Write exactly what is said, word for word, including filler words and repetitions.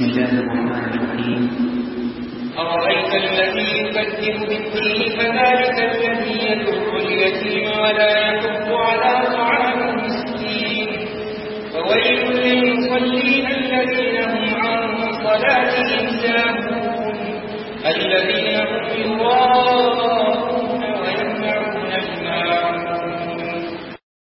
بسم الله الرحمن الرحيم. أرأيت الذي يكذب بالدين فذلك الذي يدعو اليتيم ولا يحض على طعام المسكين فويل للمصلين الذين هم عن صلاتهم ساهون الذين هم يراءون